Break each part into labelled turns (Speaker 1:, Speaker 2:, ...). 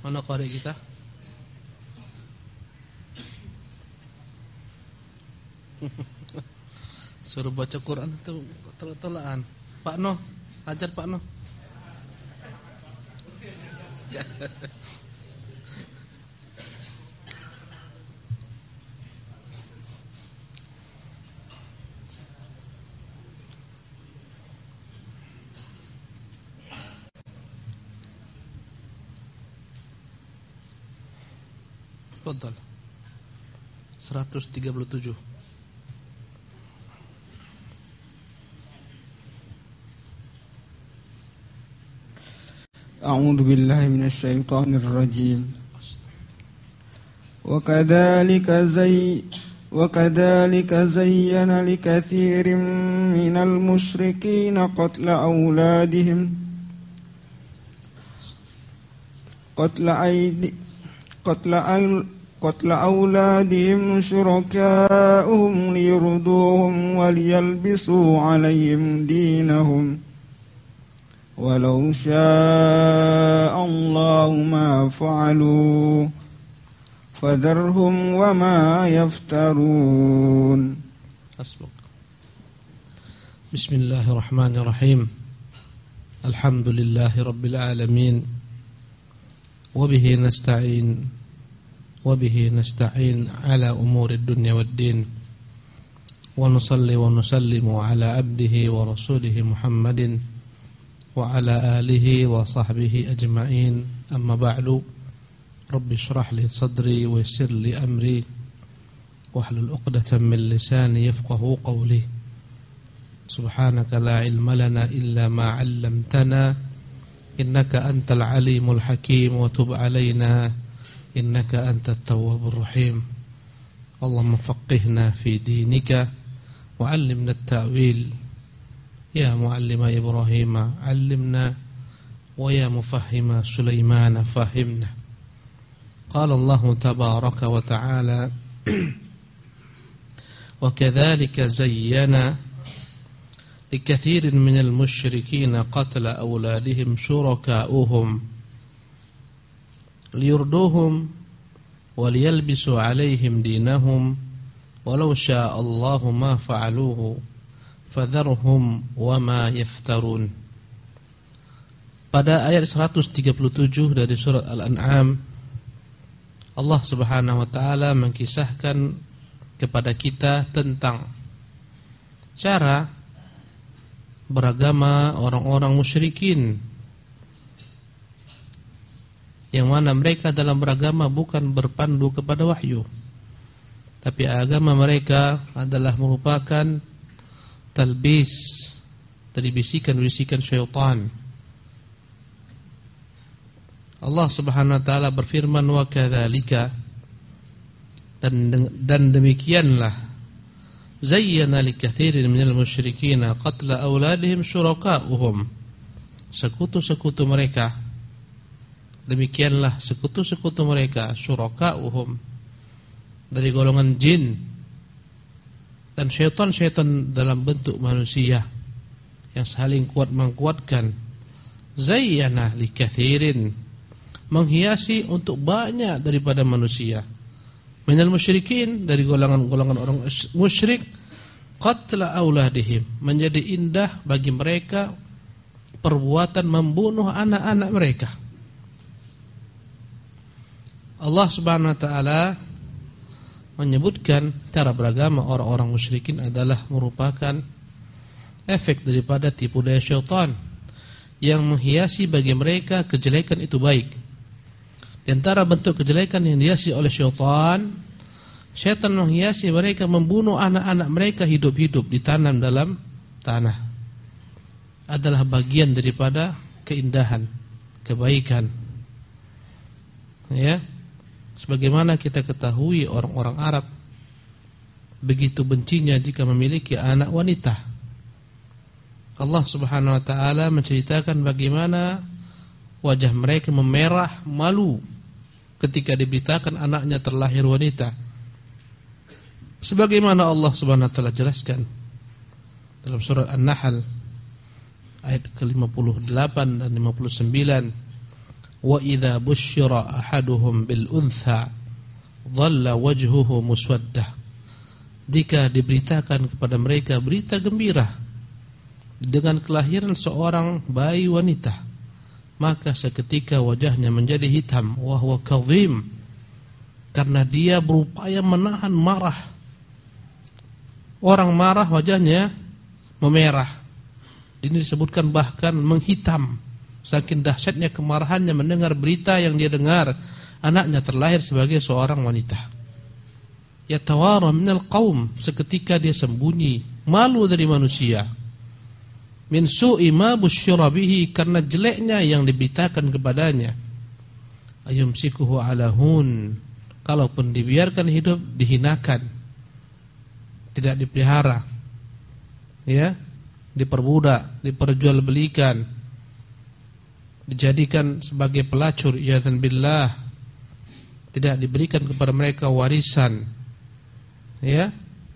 Speaker 1: Mana qari kita? Suruh baca Quran itu telat-telatan. Pak Noh, ajar Pak Noh. Tafadhal. 137.
Speaker 2: أعوذ بالله من الشيطان الرجيم وكذلك زين لكثير من المشركين قتل أولادهم شركاؤهم ليردوهم وليلبسوا عليهم دينهم ولو شاء الله ما فعلوا فذرهم وما يفترون.
Speaker 1: بسم الله الرحمن الرحيم. الحمد لله رب العالمين وبه نستعين على أمور الدنيا والدين ونصلي ونسلم على عبده ورسوله محمد وعلى آله وصحبه أجمعين. أما بعد رب اشرح لي صدري ويسر لي أمري واحلل عقدة من لساني يفقه قولي. سبحانك لا علم لنا إلا ما علمتنا إنك أنت العليم الحكيم وتب علينا إنك أنت التواب الرحيم. اللهم فقهنا في دينك وعلمنا التأويل يا معلم إبراهيم علمنا ويا مفهم سليمان فهمنا. قال الله تبارك وتعالى وكذلك زين لكثير من المشركين قتل أولادهم شركاؤهم ليردوهم وليلبسوا عليهم دينهم ولو شاء الله ما فعلوه فذرهم وما يفترون. Pada ayat 137 dari surat Al-An'am, Allah Subhanahu wa taala mengkisahkan kepada kita tentang cara beragama orang-orang musyrikin, yang mana mereka dalam beragama bukan berpandu kepada wahyu, tapi agama mereka adalah merupakan talbis dari bisikan-bisikan syaitan. Allah Subhanahu wa taala berfirman wa kadzalika, dan demikianlah zayyana likatsirin minal musyrikin qatla auladihim syuraka'uhum, sekutu-sekutu mereka, demikianlah sekutu-sekutu mereka syuraka'uhum dari golongan jin dan syaitan-syaitan dalam bentuk manusia yang saling kuat menguatkan. Zayyana likatsirin, menghiasi untuk banyak daripada manusia, minal musyrikin, dari golongan-golongan orang musyrik, qatla auladihim, menjadi indah bagi mereka perbuatan membunuh anak-anak mereka. Allah Subhanahu wa taala menyebutkan cara beragama orang-orang musyrikin adalah merupakan efek daripada tipu daya syaitan yang menghiasi bagi mereka kejelekan itu baik. Di antara bentuk kejelekan yang dihiasi oleh syaitan menghiasi mereka membunuh anak-anak mereka hidup-hidup, ditanam dalam tanah, adalah bagian daripada keindahan, kebaikan. Ya, sebagaimana kita ketahui orang-orang Arab begitu bencinya jika memiliki anak wanita. Allah Subhanahu wa taala menceritakan bagaimana wajah mereka memerah malu ketika diberitakan anaknya terlahir wanita. Sebagaimana Allah Subhanahu wa taala jelaskan dalam surat An-Nahl ayat ke-58 dan 59, wa idza busyira ahaduhum bil untha dhalla wajhuhu muswaddah. Jika diberitakan kepada mereka berita gembira dengan kelahiran seorang bayi wanita, maka seketika wajahnya menjadi hitam, wa huwa kadhim, karena dia berupaya menahan marah. Orang marah wajahnya memerah. Ini disebutkan bahkan menghitam, saking dahsyatnya kemarahannya mendengar berita yang dia dengar, anaknya terlahir sebagai seorang wanita. Yatawara minal qaum, seketika dia sembunyi, malu dari manusia. Min su'i ma busyira bihi, karena jeleknya yang diberitakan kepadanya. Ayumsikuhu ala hun, kalaupun dibiarkan hidup dihinakan, tidak dipelihara, ya, diperbudak, diperjualbelikan, dijadikan sebagai pelacur, iyadzan billah, tidak diberikan kepada mereka warisan, ya.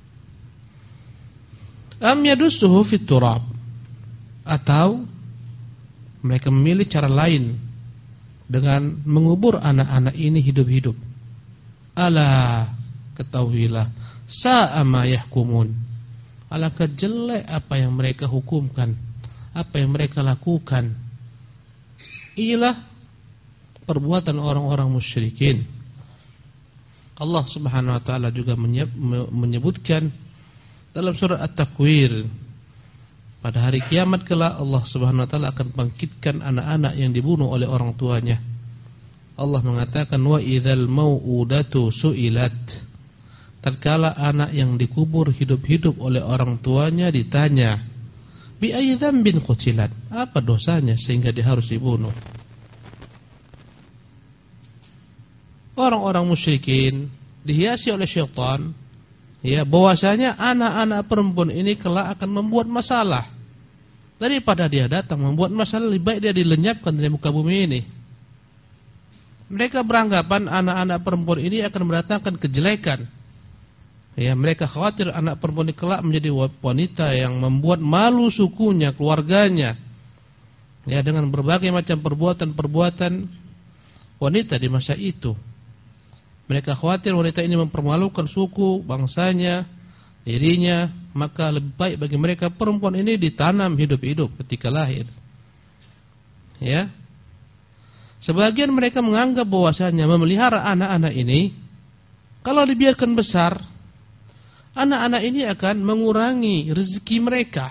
Speaker 1: Am yadussuhu fit turab, atau mereka memilih cara lain dengan mengubur anak-anak ini hidup-hidup. Ala, ketahuilah, sa'a ma yahkumun, alangkah jelek apa yang mereka hukumkan, apa yang mereka lakukan. Inilah perbuatan orang-orang musyrikin. Allah Subhanahu wa taala juga menyebutkan dalam surah At-Takwir, pada hari kiamat kelak Allah Subhanahu wa taala akan bangkitkan anak-anak yang dibunuh oleh orang tuanya. Allah mengatakan, wa idzal mau'udatu su'ilat, tatkala anak yang dikubur hidup-hidup oleh orang tuanya ditanya, bi ayyi dzambin qutilat, apa dosanya sehingga dia harus dibunuh. Orang-orang musyrikin dihiasi oleh syaitan, ya, bahwasanya anak-anak perempuan ini kelak akan membuat masalah. Daripada dia datang membuat masalah, lebih baik dia dilenyapkan dari muka bumi ini. Mereka beranggapan anak-anak perempuan ini akan mendatangkan kejelekan. Ya, mereka khawatir anak perempuan ini kelak menjadi wanita yang membuat malu sukunya, keluarganya, ya, dengan berbagai macam perbuatan-perbuatan wanita di masa itu. Mereka khawatir wanita ini mempermalukan suku, bangsanya, dirinya, maka lebih baik bagi mereka perempuan ini ditanam hidup-hidup ketika lahir. Ya. Sebagian mereka menganggap bahwasanya memelihara anak-anak ini, kalau dibiarkan besar, anak-anak ini akan mengurangi rezeki mereka.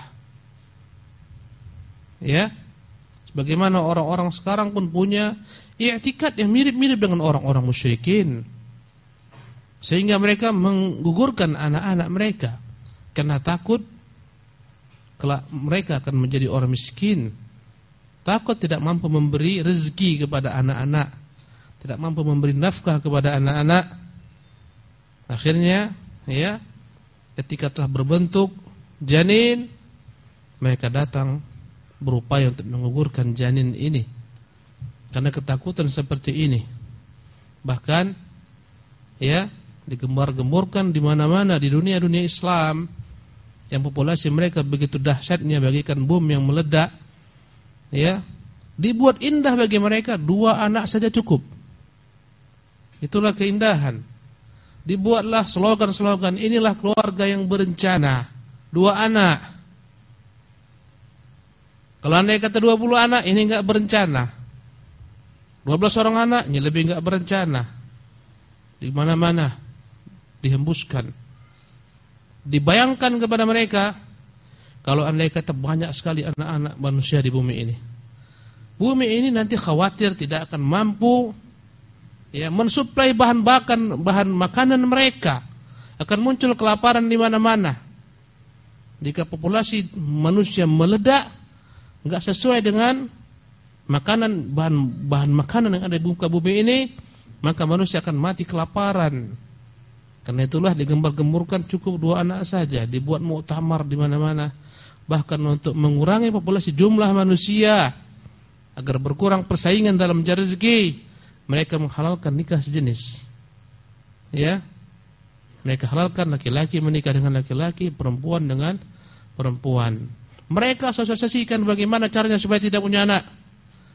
Speaker 1: Ya. Sebagaimana orang-orang sekarang pun punya i'tikad yang mirip-mirip dengan orang-orang musyrikin, sehingga mereka menggugurkan anak-anak mereka karena takut kelak mereka akan menjadi orang miskin, takut tidak mampu memberi rezeki kepada anak-anak, tidak mampu memberi nafkah kepada anak-anak. Akhirnya, ya, ketika telah berbentuk janin, mereka datang berupaya untuk menggugurkan janin ini karena ketakutan seperti ini. Bahkan, ya, digembar-gemborkan di mana-mana di dunia Islam yang populasi mereka begitu dahsyatnya bagaikan bom yang meledak, ya, dibuat indah bagi mereka, 2 anak saja cukup. Itulah keindahan. Dibuatlah slogan-slogan, inilah keluarga yang berencana, 2 anak. Kalau andai kata 20 anak, ini enggak berencana. 12 orang anak, ini lebih enggak berencana. Di mana-mana dihembuskan. Dibayangkan kepada mereka, kalau andai kata banyak sekali anak-anak manusia di bumi ini, bumi ini nanti khawatir tidak akan mampu, ya, mensuplai bahan makanan mereka. Akan muncul kelaparan di mana-mana. Jika populasi manusia meledak, enggak sesuai dengan makanan, bahan makanan yang ada di muka bumi ini, maka manusia akan mati kelaparan. Karena itulah digembar-gemburkan cukup 2 anak saja, dibuat muktamar di mana-mana, bahkan untuk mengurangi populasi jumlah manusia agar berkurang persaingan dalam mencari rezeki, mereka menghalalkan nikah sejenis. Ya. Mereka halalkan laki-laki menikah dengan laki-laki, perempuan dengan perempuan. Mereka sosialisasikan bagaimana caranya supaya tidak punya anak.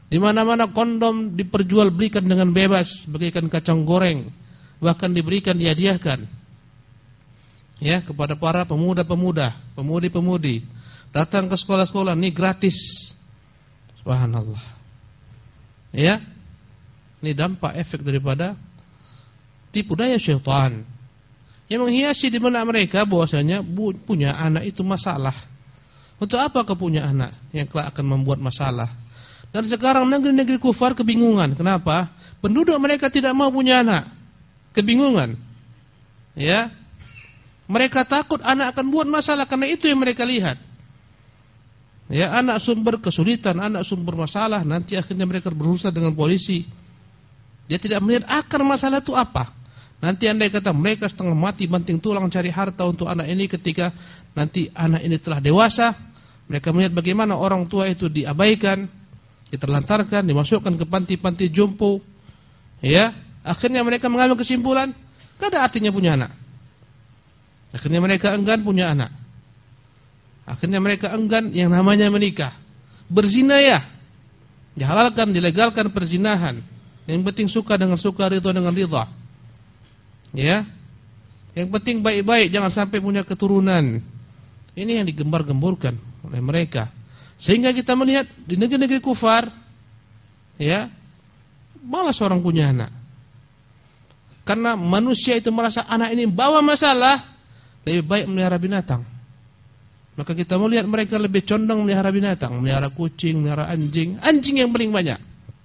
Speaker 1: Di mana-mana kondom diperjualbelikan dengan bebas, bagaikan kacang goreng, bahkan diberikan, dihadiahkan ya kepada para pemuda-pemuda, pemudi-pemudi. Datang ke sekolah-sekolah, ini gratis. Subhanallah. Ya. Ini dampak efek daripada tipu daya syaitan yang menghiasi di benak mereka bahwasanya punya anak itu masalah. Untuk apa kau punya anak yang kelak akan membuat masalah? Dan sekarang negeri-negeri kufar kebingungan. Kenapa? Penduduk mereka tidak mau punya anak. Kebingungan. Ya. Mereka takut anak akan buat masalah karena itu yang mereka lihat. Ya, anak sumber kesulitan, anak sumber masalah, nanti akhirnya mereka berurusan dengan polisi. Dia tidak melihat akar masalah itu apa. Nanti andai kata mereka setengah mati banting tulang cari harta untuk anak ini, ketika nanti anak ini telah dewasa, mereka melihat bagaimana orang tua itu diabaikan, diterlantarkan, dimasukkan ke panti-panti jompo. Ya, akhirnya mereka mengambil kesimpulan, tidak ada artinya punya anak. Akhirnya mereka enggan punya anak. Akhirnya mereka enggan yang namanya menikah. Berzina ya, dihalalkan, dilegalkan perzinahan. Yang penting suka dengan suka, ridha dengan ridha. Ya. Yang penting baik-baik, jangan sampai punya keturunan. Ini yang digembar-gemburkan oleh mereka. Sehingga kita melihat di negeri-negeri kufar, ya, malas orang punya anak. Karena manusia itu merasa anak ini bawa masalah, lebih baik melihara binatang. Maka kita melihat mereka lebih condong melihara binatang, melihara kucing, melihara anjing. Anjing yang paling banyak.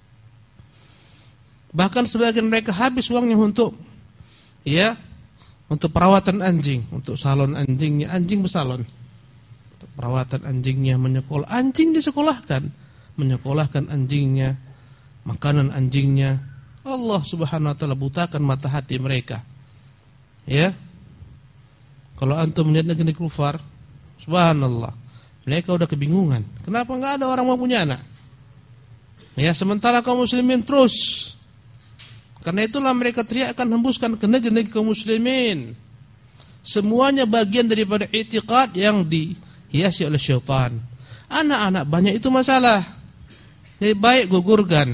Speaker 1: Bahkan sebagian mereka habis uangnya untuk, ya, untuk perawatan anjing, untuk salon anjingnya, anjing bersalon. Untuk perawatan anjingnya, menyekolah anjing disekolahkan, menyekolahkan anjingnya, makanan anjingnya. Allah Subhanahu wa taala butakan mata hati mereka. Ya. Kalau antum melihat negeri kufar, subhanallah, mereka udah kebingungan. Kenapa enggak ada orang mau punya anak? Ya, sementara kaum muslimin terus. Karena itulah mereka teriakkan, hembuskan ke negeri-negeri kaum muslimin. Semuanya bagian daripada i'tiqad yang dihiasi oleh syaitan. Anak-anak banyak itu masalah. Lebih baik gugurkan.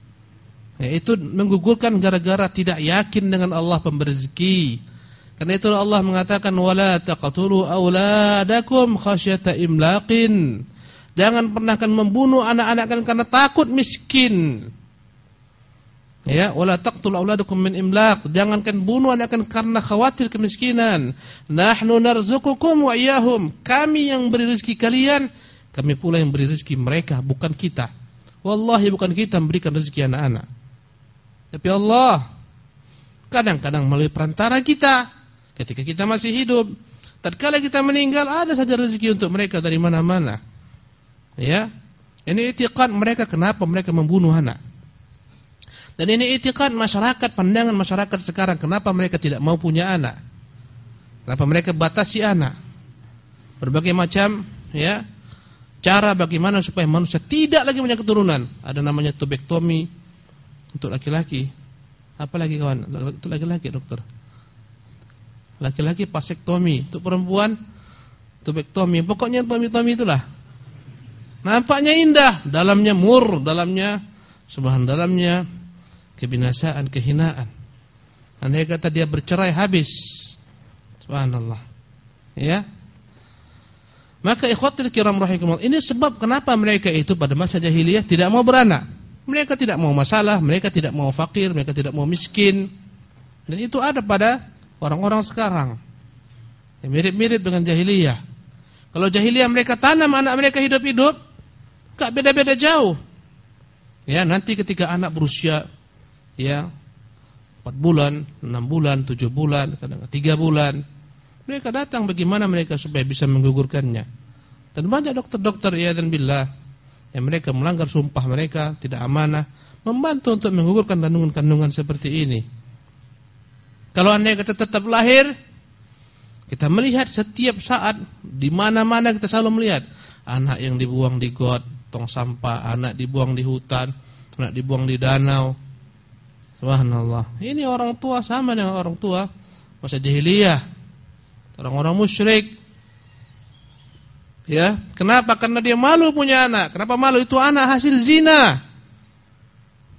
Speaker 1: Itu menggugurkan gara-gara tidak yakin dengan Allah pemberi rezeki. Karena itu Allah mengatakan wala taqtulu auladakum khasyata imlaqin. Jangan pernah akan membunuh anak-anak kalian karena takut miskin. Ya, wala taqtulu auladakum min imlaq. Jangankan bunuh anak kalian karena khawatir kemiskinan. Nahnu narzuqukum wa iyyahum. Kami yang beri rezeki kalian, kami pula yang beri rezeki mereka, bukan kita. Wallahi bukan kita memberikan rezeki anak-anak. Tapi Allah kadang-kadang melalui perantara kita. Ketika kita masih hidup, tatkala kita meninggal, ada saja rezeki untuk mereka dari mana-mana. Ya, ini i'tiqad mereka, kenapa mereka membunuh anak. Dan ini i'tiqad masyarakat, pandangan masyarakat sekarang, kenapa mereka tidak mau punya anak. Kenapa mereka batasi anak. Berbagai macam, ya, cara bagaimana supaya manusia tidak lagi punya keturunan. Ada namanya tubektomi untuk laki-laki. Apa lagi kawan? Untuk laki-laki dokter. Laki-laki vasektomi, untuk perempuan tubektomi. Pokoknya tomi-tomi itulah. Nampaknya indah, dalamnya mur, dalamnya dalamnya kebinasaan, kehinaan. Andai kata dia bercerai habis. Subhanallah. Ya. Maka ikhwatul kiram rahimakumullah, ini sebab kenapa mereka itu pada masa jahiliyah tidak mau beranak. Mereka tidak mau masalah, mereka tidak mau fakir, mereka tidak mau miskin. Dan itu ada pada orang-orang sekarang. Mirip-mirip dengan jahiliyah. Kalau jahiliyah mereka tanam anak mereka hidup-hidup, gak beda-beda jauh. Ya, nanti ketika anak berusia, ya, 4 bulan, 6 bulan, 7 bulan, kadang 3 bulan, mereka datang bagaimana mereka supaya bisa menggugurkannya. Dan banyak dokter-dokter, ya dan billah, yang mereka melanggar sumpah mereka, tidak amanah, membantu untuk menggugurkan kandungan-kandungan seperti ini. Kalau andai kata tetap lahir, kita melihat setiap saat, di mana-mana kita selalu melihat anak yang dibuang di got, tong sampah, anak dibuang di hutan, anak dibuang di danau. Subhanallah. Ini orang tua sama dengan orang tua masa jahiliyah, orang-orang musyrik. Ya, kenapa? Karena dia malu punya anak. Kenapa malu? Itu anak hasil zina.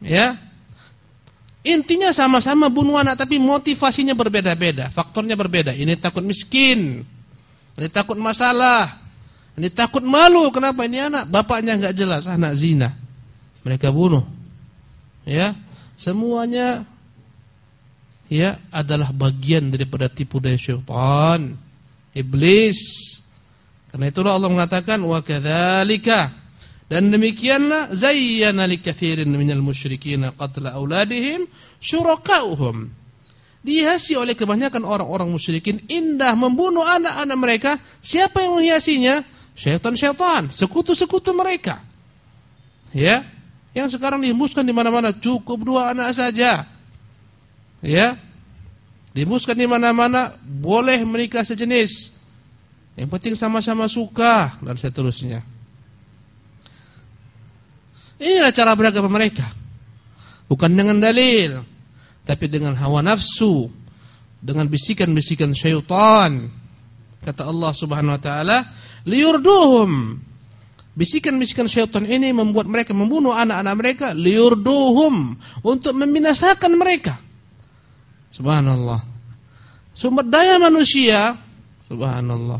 Speaker 1: Ya. Intinya sama-sama bunuh anak, tapi motivasinya berbeda-beda, faktornya berbeda. Ini takut miskin, ini takut masalah, ini takut malu. Kenapa? Ini anak bapaknya enggak jelas, anak zina. Mereka bunuh. Ya, semuanya ya adalah bagian daripada tipu daya syaitan, iblis. Karena itulah Allah mengatakan wa kadzalika, dan demikianlah zayyana likatsirin minal musyrikin qatla auladihim syuraka'uhum. Dihiasi oleh kebanyakan orang-orang musyrikin indah membunuh anak-anak mereka. Siapa yang menghiasinya? Syaitan-syaitan, sekutu-sekutu mereka. Ya, yang sekarang dihembuskan di mana-mana, cukup 2 anak saja. Ya. Dihembuskan di mana-mana, boleh menikah sejenis. Yang penting sama-sama suka dan seterusnya. Inilah cara beragama mereka. Bukan dengan dalil, tapi dengan hawa nafsu, dengan bisikan-bisikan syaitan. Kata Allah Subhanahu wa taala, liyurduhum. Bisikan-bisikan syaitan ini membuat mereka membunuh anak-anak mereka, liyurduhum, untuk membinasakan mereka. Subhanallah. Sumber daya manusia, subhanallah,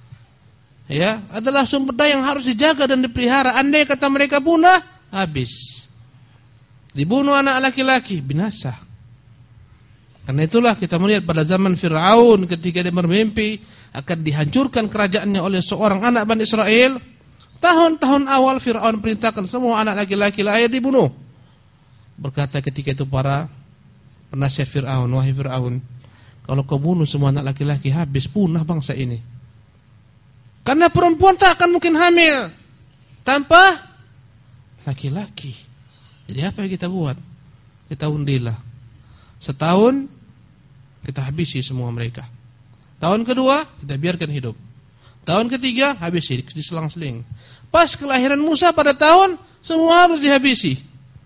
Speaker 1: ya, adalah sumber daya yang harus dijaga dan dipelihara. Andai kata mereka punah, habis. Dibunuh anak laki-laki, binasa. Karena itulah kita melihat pada zaman Fir'aun ketika dia bermimpi akan dihancurkan kerajaannya oleh seorang anak Bani Israel. Tahun-tahun awal Fir'aun perintahkan semua anak laki-laki lahir dibunuh. Berkata ketika itu para penasihat Fir'aun, wahai Fir'aun, kalau kau bunuh semua anak laki-laki, habis, punah bangsa ini. Karena perempuan tak akan mungkin hamil tanpa laki-laki. Jadi apa yang kita buat? Kita undilah. Setahun kita habisi semua mereka. Tahun kedua kita biarkan hidup. Tahun ketiga habisi, diselang-seling. Pas kelahiran Musa pada tahun, semua harus dihabisi.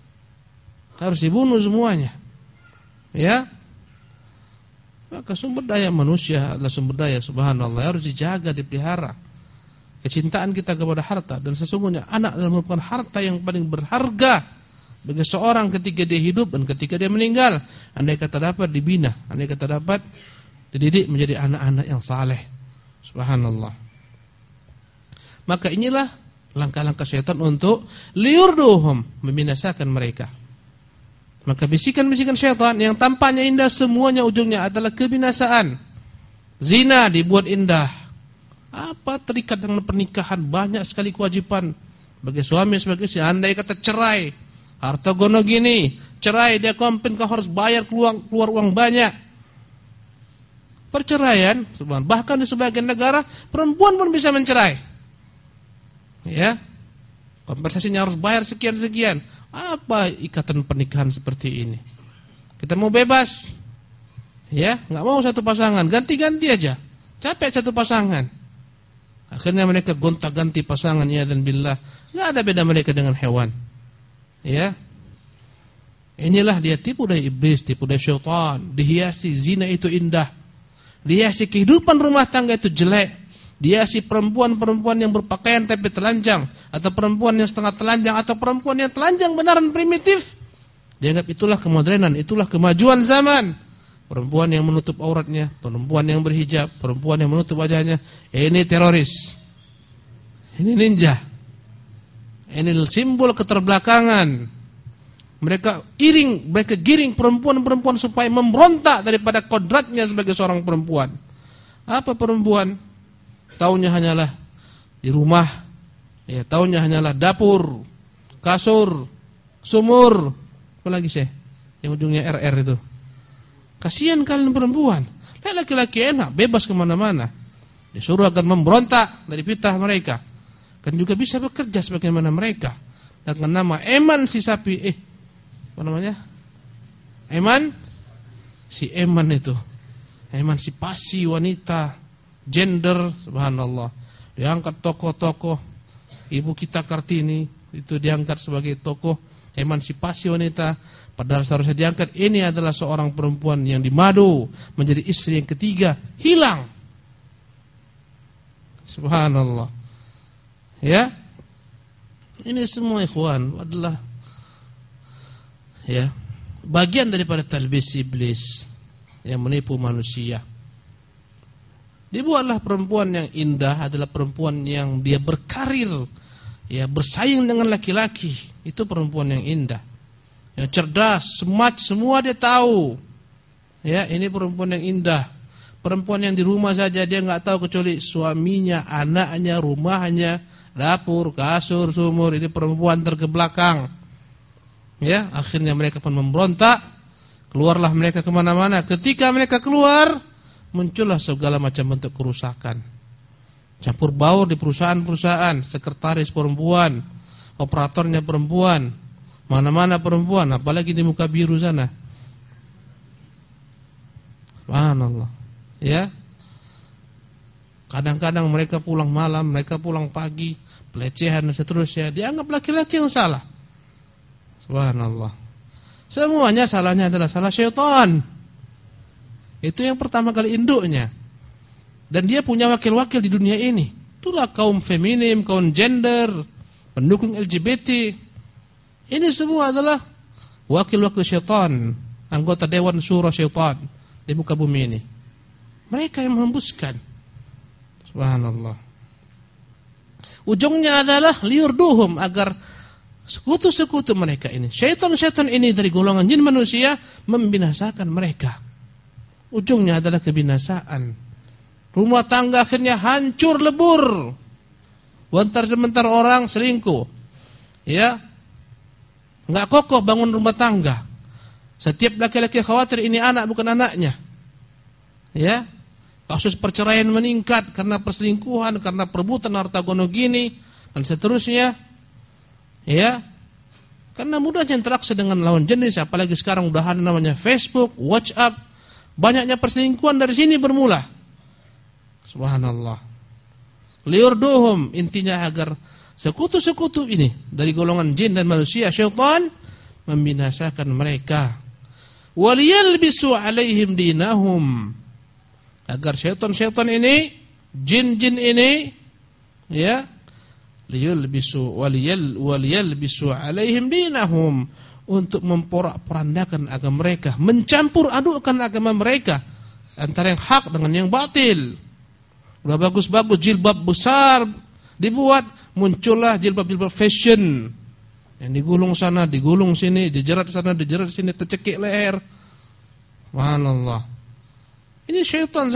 Speaker 1: Harus dibunuh semuanya. Ya. Maka sumber daya manusia adalah sumber daya, subhanallah, harus dijaga, dipelihara. Kecintaan kita kepada harta, dan sesungguhnya anak adalah merupakan harta yang paling berharga bagi seorang ketika dia hidup dan ketika dia meninggal. Andai kata dapat dibina, andai kata dapat dididik menjadi anak-anak yang saleh. Subhanallah. Maka inilah langkah-langkah syaitan untuk liyurduhum, membinasakan mereka. Maka bisikan-bisikan syaitan yang tampaknya indah, semuanya ujungnya adalah kebinasaan. Zina dibuat indah. Apa terikat dengan pernikahan? Banyak sekali kewajiban bagi suami sebagai istri. Andai kata cerai, harta gono gini, cerai, dia komplain, kau harus bayar keluar uang banyak. Perceraian, bahkan di sebagian negara perempuan pun bisa mencerai. Ya, kompensasinya harus bayar sekian-sekian. Apa ikatan pernikahan seperti ini? Kita mau bebas, ya, nggak mau satu pasangan, ganti-ganti aja. Capek satu pasangan. Akhirnya mereka gonta-ganti pasangan, ya, dan billah, nggak ada beda mereka dengan hewan. Ya, inilah dia tipu daya iblis, tipu daya syaitan. Dihiasi zina itu indah, dihiasi kehidupan rumah tangga itu jelek. Dia si perempuan-perempuan yang berpakaian tapi telanjang, atau perempuan yang setengah telanjang, atau perempuan yang telanjang benaran primitif. Dianggap itulah kemodernan, itulah kemajuan zaman. Perempuan yang menutup auratnya, perempuan yang berhijab, perempuan yang menutup wajahnya, ini teroris, ini ninja, ini simbol keterbelakangan. Mereka giring perempuan-perempuan supaya memberontak daripada kodratnya sebagai seorang perempuan. Apa perempuan? Taunya hanyalah di rumah, ya, taunya hanyalah dapur, kasur, sumur, apa lagi sih yang ujungnya RR itu. Kasihan kalian perempuan. Laki-laki enak, bebas kemana-mana. Disuruh akan memberontak dari fitrah mereka. Kan juga bisa bekerja sebagaimana mereka. Dengan nama emansipasi, apa namanya? Emansipasi wanita. Gender, subhanallah. Diangkat tokoh-tokoh. Ibu kita Kartini itu diangkat sebagai tokoh emansipasi wanita. Padahal seharusnya diangkat, ini adalah seorang perempuan yang dimadu menjadi istri yang ketiga, hilang. Subhanallah. Ya. Ini semua ikhwan adalah Ya, bagian daripada talbis iblis yang menipu manusia. Dibuatlah perempuan yang indah adalah perempuan yang dia berkarir, ya, bersaing dengan laki-laki. Itu perempuan yang indah, yang cerdas, smart, semua dia tahu. Ya, ini perempuan yang indah. Perempuan yang di rumah saja dia nggak tahu kecuali suaminya, anaknya, rumahnya, dapur, kasur, sumur. Ini perempuan terkebelakang. Ya, akhirnya mereka pun memberontak. Keluarlah mereka kemana-mana. Ketika mereka keluar, muncullah segala macam bentuk kerusakan. Campur baur di perusahaan-perusahaan, sekretaris perempuan, operatornya perempuan, mana-mana perempuan, apalagi di muka biru sana. Subhanallah. Ya. Kadang-kadang mereka pulang malam, mereka pulang pagi, pelecehan dan seterusnya, dianggap laki-laki yang salah. Subhanallah. Semuanya salahnya adalah salah syaitan. Itu yang pertama kali induknya. Dan dia punya wakil-wakil di dunia ini. Itulah kaum feminim, kaum gender, pendukung LGBT. Ini semua adalah wakil-wakil syaitan, anggota dewan syura syaitan di muka bumi ini. Mereka yang menghembuskan. Subhanallah. Ujungnya adalah liyurduhum, agar sekutu-sekutu mereka ini, syaitan-syaitan ini dari golongan jin manusia, membinasakan mereka. Ujungnya adalah kebinasaan. Rumah tangga akhirnya hancur lebur. Bentar-sebentar orang selingkuh. Ya. Enggak kokoh bangun rumah tangga. Setiap laki-laki khawatir ini anak bukan anaknya. Ya. Kasus perceraian meningkat karena perselingkuhan, karena perebutan harta gono gini dan seterusnya. Ya, karena mudahnya interaksi dengan lawan jenis, apalagi sekarang udah ada namanya Facebook, WhatsApp, banyaknya perselingkuhan dari sini bermula. Subhanallah. Liurduhum, intinya agar sekutu-sekutu ini dari golongan jin dan manusia, syaitan, membinasakan mereka. Waliyalbisu alaihim dinahum, agar syaitan-syaitan ini, jin-jin ini, ya, waliyalbisu alaihim dinahum, untuk memporak-porandakan agama mereka, mencampur adukkan agama mereka antara yang hak dengan yang batil. Udah bagus-bagus jilbab besar dibuat, muncullah jilbab-jilbab fashion yang digulung sana, digulung sini, dijerat sana, dijerat sini, tercekik leher. Subhanallah. Ini syaitan.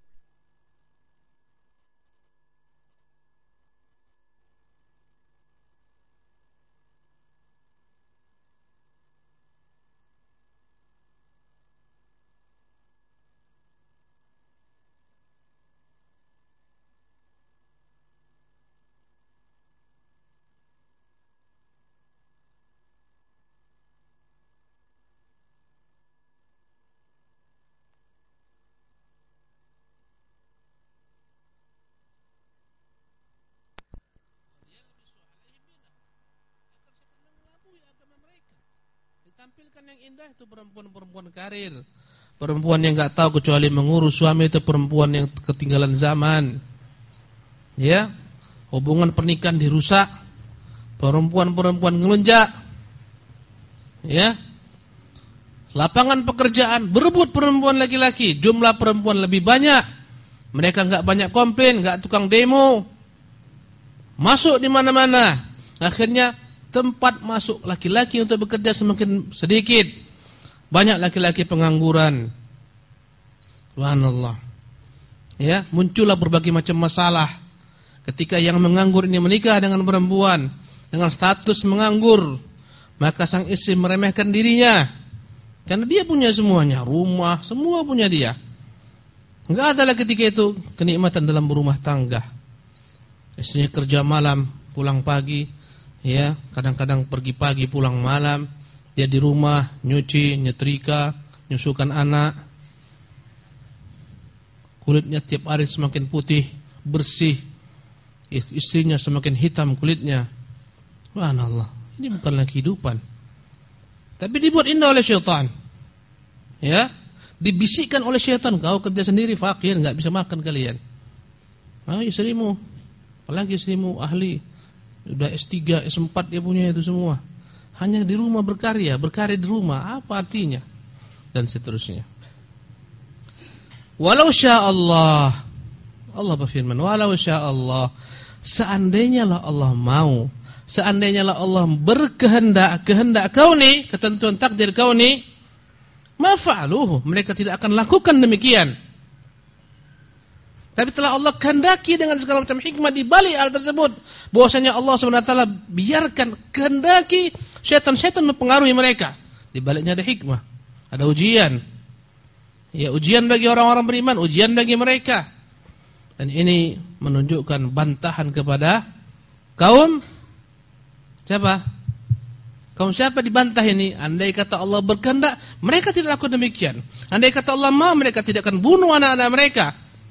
Speaker 1: Ditampilkan yang indah itu perempuan-perempuan karir, perempuan yang enggak tahu kecuali mengurus suami, itu perempuan yang ketinggalan zaman. Ya, hubungan pernikahan dirusak, perempuan-perempuan ngelunjak. Ya, lapangan pekerjaan berebut perempuan laki-laki, jumlah perempuan lebih banyak. Mereka enggak banyak komplain, enggak tukang demo, masuk di mana-mana. Akhirnya tempat masuk laki-laki untuk bekerja semakin sedikit. Banyak laki-laki pengangguran. Subhanallah. Ya, muncullah berbagai macam masalah. Ketika yang menganggur ini menikah dengan perempuan dengan status menganggur, maka sang istri meremehkan dirinya. Karena dia punya semuanya, rumah, semua punya dia. Enggak ada lagi ketika itu kenikmatan dalam berumah tangga. Istrinya kerja malam, pulang pagi. Ya, kadang-kadang pergi pagi pulang malam, dia di rumah nyuci, nyetrika, nyusukan anak. Kulitnya tiap hari semakin putih, bersih. Istrinya semakin hitam kulitnya. Subhanallah, ini bukanlah kehidupan. Tapi dibuat indah oleh syaitan. Ya, dibisikkan oleh syaitan, kau kerja sendiri fakir, enggak bisa makan kalian. Istrimu, apalagi istrimu ahli, udah S3, S4 dia punya itu semua. Hanya di rumah berkarya di rumah, apa artinya? Dan seterusnya. Walau sya'allah, Allah berfirman, walau sya'allah, seandainya lah Allah mau, seandainya lah Allah berkehendak, kehendak kauni, ketentuan takdir kauni, ma fa'aluhu, mereka tidak akan lakukan demikian. Tapi telah Allah kehendaki dengan segala macam hikmah di balik hal tersebut, bahwasanya Allah SWT biarkan, kehendaki syaitan-syaitan mempengaruhi mereka. Di baliknya ada hikmah, ada ujian. Ya, ujian bagi orang-orang beriman, ujian bagi mereka. Dan ini menunjukkan bantahan kepada kaum siapa? Kaum siapa dibantah ini? Andai kata Allah berkehendak, mereka tidak lakukan demikian. Andai kata Allah mau, mereka tidak akan bunuh anak-anak mereka.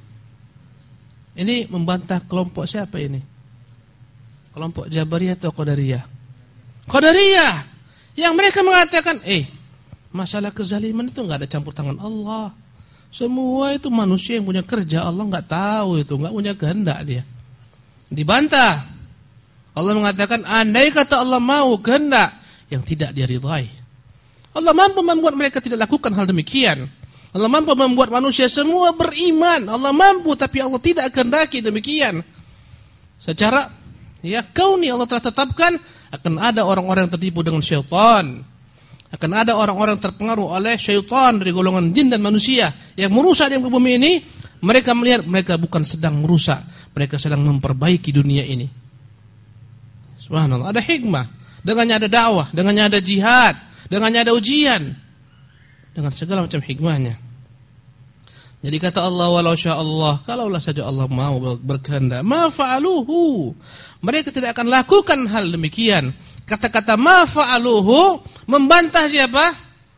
Speaker 1: Ini membantah kelompok siapa ini? Kelompok Jabariyah atau Qadariyah? Qadariyah. Yang mereka mengatakan, masalah kezaliman itu enggak ada campur tangan Allah. Semua itu manusia yang punya kerja, Allah enggak tahu itu, enggak punya kehendak dia. Dibantah. Allah mengatakan, andai kata Allah mau kehendak yang tidak dia ridhai. Allah mampu membuat mereka tidak lakukan hal demikian. Allah mampu membuat manusia semua beriman. Allah mampu, tapi Allah tidak kehendaki demikian. Secara kauni Allah telah tetapkan akan ada orang-orang yang tertipu dengan syaitan. Akan ada orang-orang terpengaruh oleh syaitan dari golongan jin dan manusia yang merusak di bumi ini. Mereka melihat mereka bukan sedang merusak, mereka sedang memperbaiki dunia ini. Subhanallah, ada hikmah. Dengannya ada dakwah, dengannya ada jihad, dengannya ada ujian, dengan segala macam hikmahnya. Jadi kata Allah, walau sya'allah, kalaulah saja Allah mau berkehendak, ma fa'aluhu, mereka tidak akan lakukan hal demikian. Kata-kata ma fa'aluhu membantah siapa?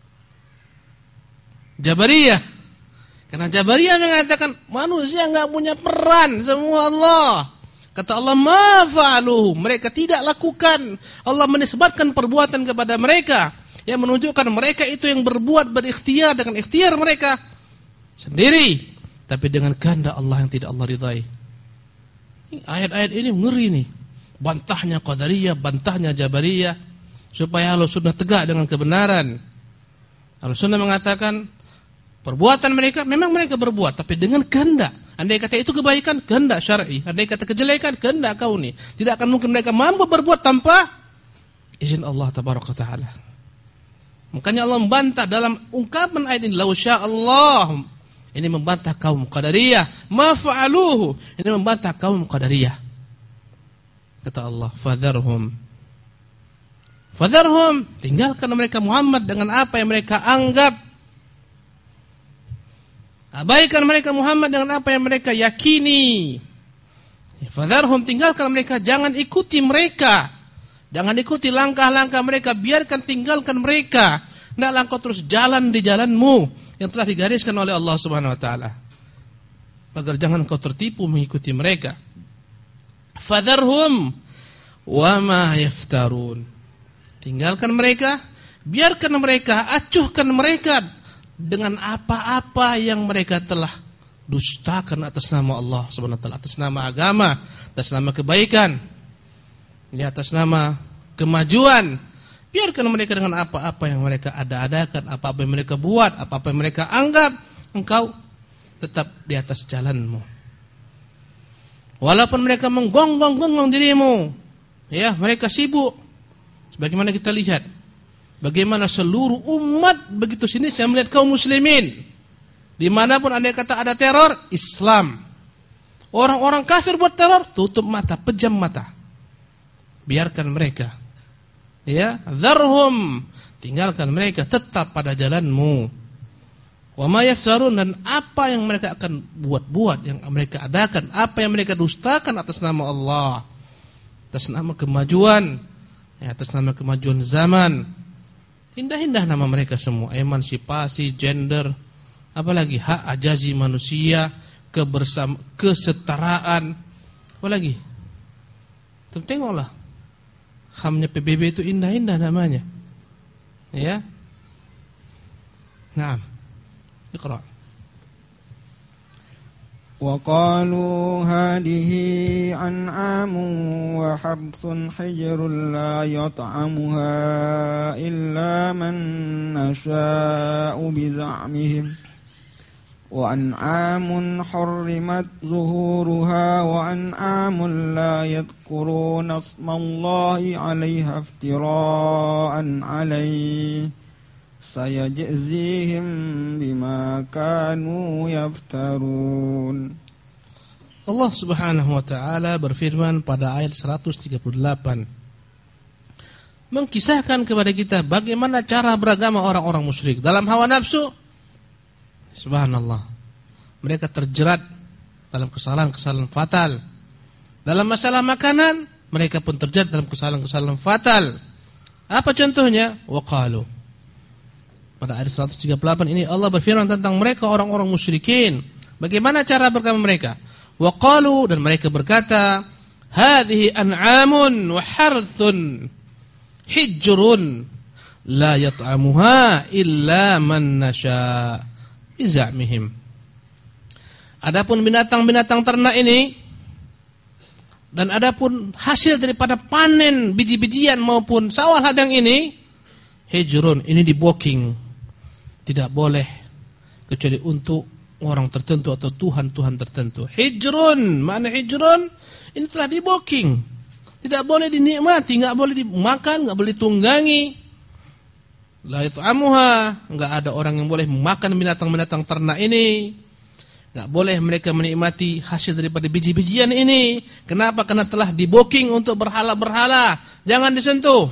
Speaker 1: Jabariyah. Karena Jabariyah mengatakan manusia enggak punya peran, semua Allah. Kata Allah, ma fa'aluhu, mereka tidak lakukan. Allah menisbatkan perbuatan kepada mereka yang menunjukkan mereka itu yang berbuat berikhtiar dengan ikhtiar mereka sendiri, tapi dengan kehendak Allah yang tidak Allah ridhai. Ayat-ayat ini ngeri nih. Bantahnya Qadariyah, bantahnya Jabariyah, supaya Ahlussunnah tegak dengan kebenaran. Ahlussunnah mengatakan perbuatan mereka memang mereka berbuat, tapi dengan kehendak. Andai kata itu kebaikan, kehendak syar'i. Andai kata kejelekan, kehendak kauni. Tidak akan mungkin mereka mampu berbuat tanpa izin Allah tabaraka taala. Makanya Allah membantah dalam ungkapan ayat ini, lau sya'allah. Ini membantah kaum Qadariyah, ma fa'aluhu. Ini membantah kaum Qadariyah. Kata Allah, fadharhum, tinggalkan mereka Muhammad dengan apa yang mereka anggap. Abaikan mereka Muhammad dengan apa yang mereka yakini. Fadharhum, tinggalkan mereka, jangan ikuti mereka. Jangan ikuti langkah-langkah mereka, biarkan, tinggalkan mereka. Hendaklah engkau terus jalan di jalanmu yang telah digariskan oleh Allah Subhanahu wa taala. Agar jangan kau tertipu mengikuti mereka. Fadharhum wa ma yaftarun. Tinggalkan mereka, biarkan mereka, acuhkan mereka dengan apa-apa yang mereka telah dustakan atas nama Allah Subhanahu wa taala, atas nama agama, atas nama kebaikan, atas nama kemajuan. Biarkan mereka dengan apa-apa yang mereka ada-adakan, apa-apa yang mereka buat, apa-apa yang mereka anggap, engkau tetap di atas jalanmu. Walaupun mereka menggonggong-gonggong dirimu, mereka sibuk. Sebagaimana kita lihat, bagaimana seluruh umat begitu sini saya melihat kaum muslimin. Dimanapun andai kata ada teror, Islam. Orang-orang kafir buat teror, tutup mata, pejam mata. Biarkan mereka. Dharhum, tinggalkan mereka, tetap pada jalanmu. Wa ma yaftarun, dan apa yang mereka akan buat-buat, yang mereka adakan, apa yang mereka dustakan atas nama Allah, atas nama kemajuan, atas nama kemajuan zaman. Indah-indah nama mereka semua, emansipasi, gender, apalagi hak ajazi manusia, kesetaraan, apalagi. Tengoklah, HAM-nya PBB itu indah-indah namanya. Naam. Iqra.
Speaker 2: وقالوا هذه أنعام وحرث حجر لا يطعمها إلا من نشاء بزعمهم وأنعام حرمت ظهورها وأنعام لا يذكرون اسم الله عليها افتراء عليه sayajzihim bima kanu yaftarun.
Speaker 1: Allah Subhanahu wa taala berfirman pada ayat 138 mengkisahkan kepada kita bagaimana cara beragama orang-orang musyrik dalam hawa nafsu. Subhanallah, mereka terjerat dalam kesalahan-kesalahan fatal. Dalam masalah makanan, mereka pun terjerat dalam kesalahan-kesalahan fatal. Apa contohnya? Waqalu. Pada ayat 138 ini Allah berfirman tentang mereka orang-orang musyrikin. Bagaimana cara beragama mereka? Waqalu, dan mereka berkata, hadhihi an'amun wa harthun hijrun la yat'amuha illa man nasha bizamihim. Adapun binatang-binatang ternak ini dan adapun hasil daripada panen biji-bijian maupun sawah ladang ini, hijrun, ini diblocking. Tidak boleh kecuali untuk orang tertentu atau tuhan-tuhan tertentu. Hijrun, makna hijrun ini telah diblocking. Tidak boleh dinikmati, enggak boleh dimakan, enggak boleh ditunggangi. La yat'amuha, enggak ada orang yang boleh memakan binatang-binatang ternak ini. Enggak boleh mereka menikmati hasil daripada biji-bijian ini. Kenapa? Karena telah diblocking untuk berhala-berhala. Jangan disentuh.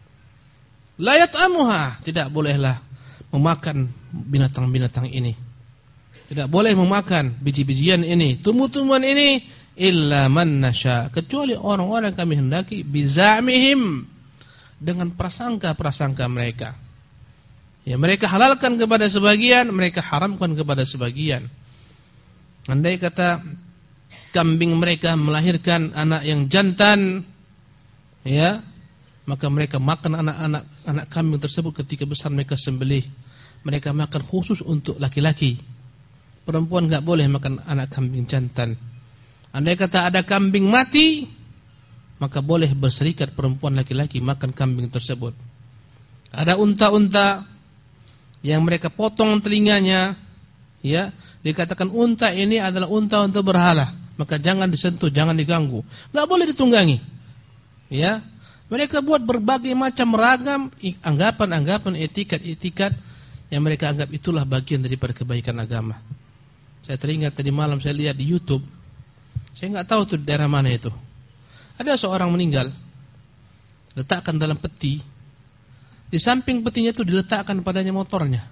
Speaker 1: La yat'amuha, tidak bolehlah memakan binatang-binatang ini. Tidak boleh memakan biji-bijian ini, tumbuh-tumbuhan ini, illa man nasya, kecuali orang-orang yang kami hendaki, bizamihim, dengan prasangka-prasangka mereka. Ya, mereka halalkan kepada sebagian, mereka haramkan kepada sebagian. Andai kata kambing mereka melahirkan anak yang jantan, ya, maka mereka makan anak kambing tersebut ketika besar mereka sembelih. Mereka makan khusus untuk laki-laki. Perempuan enggak boleh makan anak kambing jantan. Andai kata ada kambing mati, maka boleh berserikat perempuan laki-laki makan kambing tersebut. Ada unta-unta yang mereka potong telinganya, ya, dikatakan unta ini adalah unta untuk berhala, maka jangan disentuh, jangan diganggu, enggak boleh ditunggangi. Ya, mereka buat berbagai macam ragam anggapan-anggapan, etikat-etikat yang mereka anggap itulah bagian daripada kebaikan agama. Saya teringat tadi malam saya lihat di YouTube. Saya enggak tahu tuh daerah mana itu. Ada seorang meninggal, letakkan dalam peti. Di samping petinya itu diletakkan padanya motornya.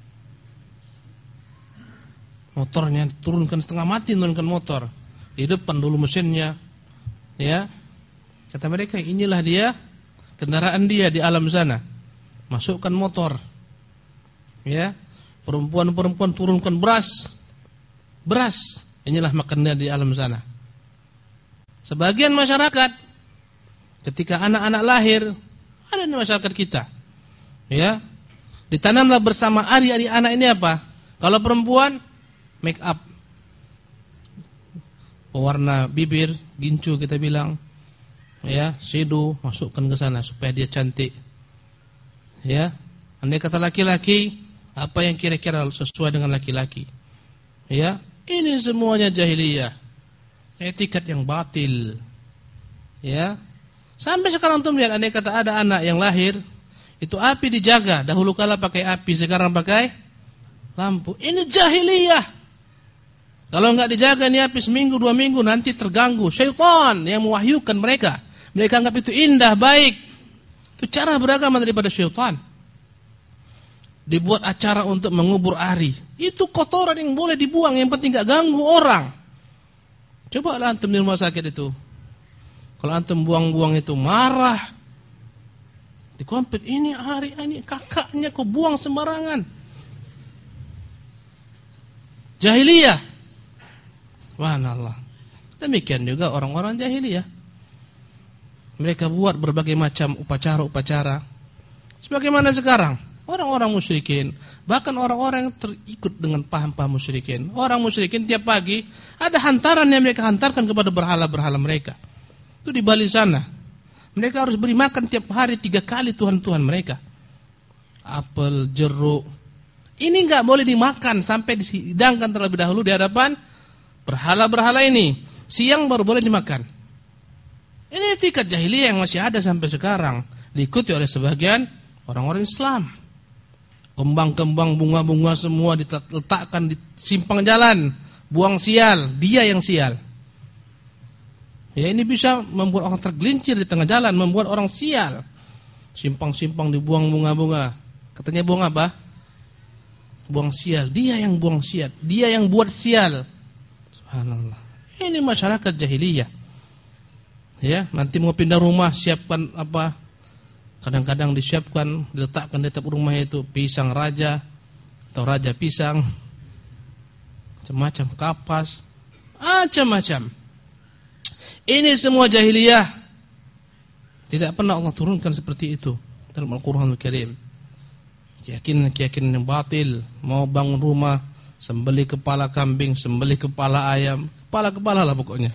Speaker 1: Motornya turunkan setengah mati, turunkan motor. Di depan dulu mesinnya. Ya. Kata mereka, inilah dia, kendaraan dia di alam sana. Masukkan motor. Ya. Perempuan-perempuan turunkan beras. Beras, inilah makannya di alam sana. Sebagian masyarakat ketika anak-anak lahir, ada di masyarakat kita, ya, ditanamlah bersama ari-ari anak ini apa? Kalau perempuan, make up, pewarna bibir, gincu kita bilang, ya, shadow, masukkan ke sana supaya dia cantik. Ya, andai kata laki-laki, apa yang kira-kira sesuai dengan laki-laki. Ya, ini semuanya jahiliyah, etikat yang batil. Ya, sampai sekarang tuh lihat, andai kata ada anak yang lahir, itu api dijaga. Dahulu kala pakai api, sekarang pakai lampu. Ini jahiliyah. Kalau enggak dijaga nih api seminggu, 2 minggu, nanti terganggu. Syaitan yang mewahyukan mereka. Mereka anggap itu indah, baik. Itu cara beragama daripada syaitan. Dibuat acara untuk mengubur ari. Itu kotoran yang boleh dibuang, yang penting enggak ganggu orang. Cobalah antum di rumah sakit itu. Kalau antum buang-buang itu marah. Di kompet, ini hari ini kakaknya kau buang sembarangan. Jahiliyah. Subhanallah. Demikian juga orang-orang jahiliyah. Mereka buat berbagai macam upacara-upacara. Sebagaimana sekarang orang-orang musyrikin Bahkan orang-orang yang terikut dengan paham-paham musyrikin. Orang musyrikin tiap pagi ada hantaran yang mereka hantarkan kepada berhala-berhala mereka. Itu di Bali sana. Mereka harus beri makan tiap hari 3 kali Tuhan-Tuhan mereka. Apel, jeruk. Ini enggak boleh dimakan sampai dihidangkan terlebih dahulu di hadapan berhala-berhala ini. Siang baru boleh dimakan. Ini etikat jahiliyah yang masih ada sampai sekarang, diikuti oleh sebagian orang-orang Islam. Kembang-kembang, bunga-bunga semua diletakkan di simpang jalan. Buang sial, dia yang sial. Ya, ini bisa membuat orang tergelincir di tengah jalan, membuat orang sial. Simpang-simpang dibuang bunga-bunga. Katanya buang apa? Buang sial. Dia yang buang sial. Dia yang buat sial. Subhanallah. Ini masyarakat jahiliyah. Ya, nanti mau pindah rumah siapkan apa? Kadang-kadang disiapkan, diletakkan di atap rumah itu pisang raja atau raja pisang, macam-macam kapas, macam-macam. Ini semua jahiliyah. Tidak pernah Allah turunkan seperti itu dalam Al-Qur'anul Karim. Keyakinan yang batil. Mau bangun rumah, sembelih kepala kambing, sembelih kepala ayam, kepala-kepala lah pokoknya.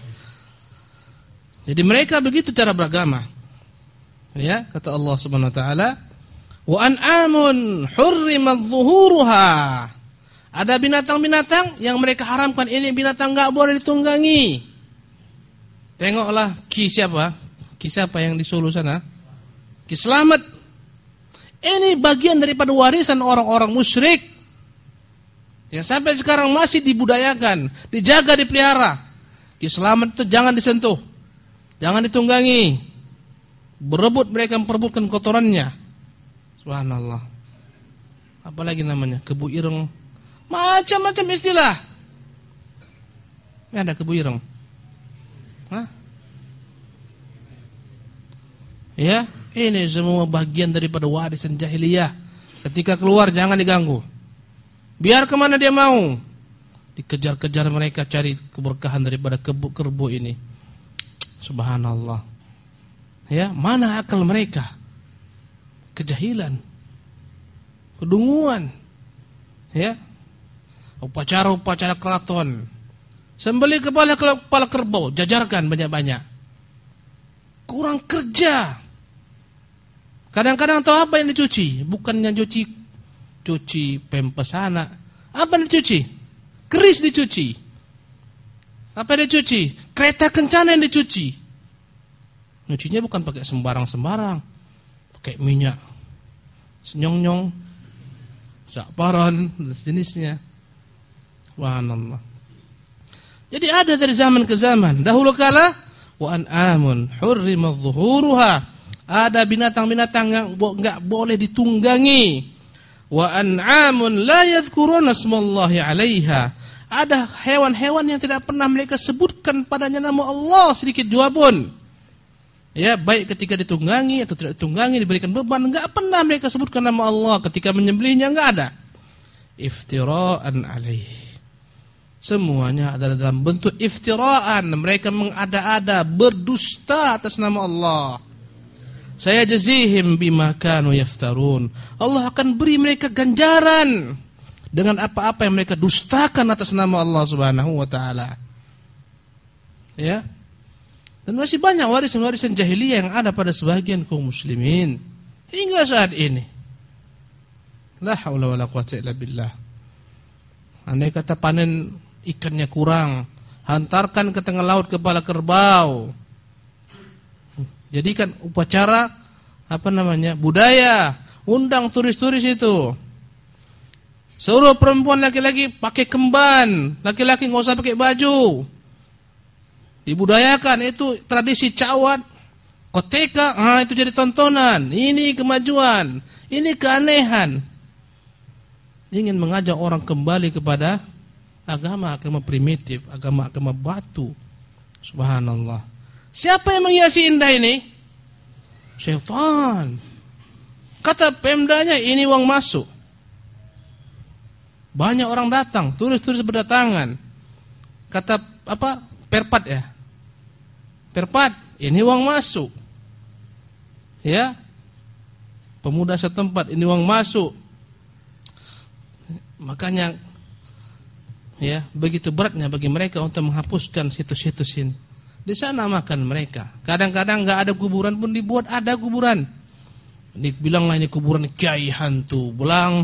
Speaker 1: Jadi mereka begitu cara beragama. Ya, kata Allah Subhanahu wa taala, "Wa an'amun hurrimat zuhuruha." Ada binatang-binatang yang mereka haramkan, ini binatang enggak boleh ditunggangi. Tengoklah Ki siapa? Ki siapa yang di Solo sana? Ki Slamet. Ini bagian daripada warisan orang-orang musyrik yang sampai sekarang masih dibudayakan, dijaga, dipelihara. Ki Slamet itu jangan disentuh. Jangan ditunggangi. Berebut, mereka memperebutkan kotorannya. Subhanallah. Apalagi namanya? Kebu ireng. Macam-macam istilah. Ini ada kebu ireng. Hah? Ya, ini semua bagian daripada warisan jahiliyah. Ketika keluar jangan diganggu. Biar kemana dia mau. Dikejar-kejar mereka cari keberkahan daripada kebu ini. Subhanallah. Ya, mana akal mereka? Kejahilan, kedunguan. Ya. Upacara-upacara keraton. Sembelih kepala kerbau, jajarkan banyak-banyak. Kurang kerja. Kadang-kadang tahu apa yang dicuci? Bukannya cuci pempes anak. Apa yang dicuci? Keris dicuci. Apa yang dicuci? Kereta kencana yang dicuci. Nyucinya bukan pakai sembarang-sembarang. Pakai minyak senyong-nyong, za'faran, jenisnya. Subhanallah. Jadi ada dari zaman ke zaman. Dahulu kala wa an'amun hurrimat zuhuruha. Ada binatang-binatang yang enggak boleh ditunggangi. Wa an'amun la yadhkuruna ismallahi 'alaiha. Ada hewan-hewan yang tidak pernah mereka sebutkan padanya nama Allah sedikit jua pun. Ya, baik ketika ditunggangi atau tidak ditunggangi, diberikan beban, enggak pernah mereka sebutkan nama Allah ketika menyembelihnya, enggak ada. Iftira'an 'alaihi. Semuanya adalah dalam bentuk iftira'an, mereka mengada-ada, berdusta atas nama Allah. Saya jazihim bima kanu yaftarun. Allah akan beri mereka ganjaran dengan apa-apa yang mereka dustakan atas nama Allah Subhanahu wa taala. Ya. Dan masih banyak warisan-warisan jahiliyah yang ada pada sebagian kaum muslimin hingga saat ini. La haula wala quwwata illa billah. Andai kata panen ikannya kurang, hantarkan ke tengah laut kepala kerbau. Jadikan upacara budaya, undang turis-turis itu. Suruh perempuan laki-laki pakai kemban, laki-laki enggak usah pakai baju. Dibudayakan itu tradisi cawat, koteka, itu jadi tontonan. Ini kemajuan, ini keanehan. Ingin mengajak orang kembali kepada agama primitif, agama batu. Subhanallah. Siapa yang menghiasi indah ini? Syaitan. Kata pemdanya ini uang masuk. Banyak orang datang, turis-turis berdatangan. Kata Perpat ya. Perpat, ini uang masuk. Ya. Pemuda setempat, ini uang masuk. Makanya ya, begitu beratnya bagi mereka untuk menghapuskan situs-situs ini. Di sana makan mereka. Kadang-kadang enggak ada kuburan pun dibuat ada kuburan. Dibilanglah ini kuburan kiai hantu, belang.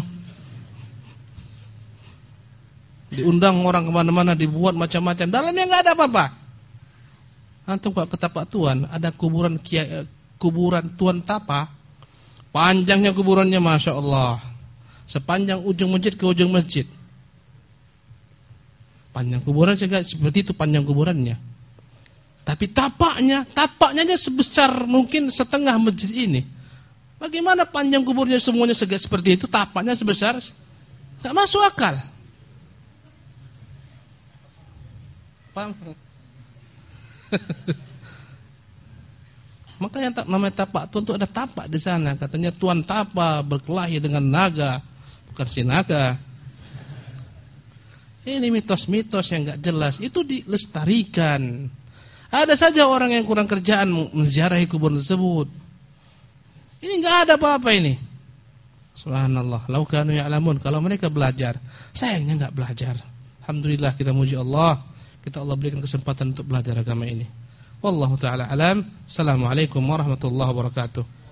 Speaker 1: Diundang orang kemana-mana, dibuat macam-macam. Dalamnya enggak ada apa-apa. Antum Pak ke Tapak Tuan, ada kuburan kiai, kuburan Tuan Tapa. Panjangnya kuburannya Masya Allah, sepanjang ujung masjid ke ujung masjid. Panjang kuburan juga seperti itu panjang kuburannya. Tapi tapaknya aja sebesar mungkin setengah masjid ini. Bagaimana panjang kuburnya semuanya seperti itu, tapaknya sebesar, enggak masuk akal. Paham? Makanya namanya Tapak Tuan itu ada tapak di sana. Katanya Tuan Tapa berkelahi dengan naga, bukan si naga. Ini mitos-mitos yang enggak jelas. Itu dilestarikan. Ada saja orang yang kurang kerjaan menziarahi kubur tersebut. Ini enggak ada apa-apa ini. Subhanallah. Lau kanu ya'lamun, kalau mereka belajar. Sayangnya enggak belajar. Alhamdulillah kita muji Allah. Kita Allah berikan kesempatan untuk belajar agama ini. Wallahu ta'ala alam. Assalamualaikum warahmatullahi wabarakatuh.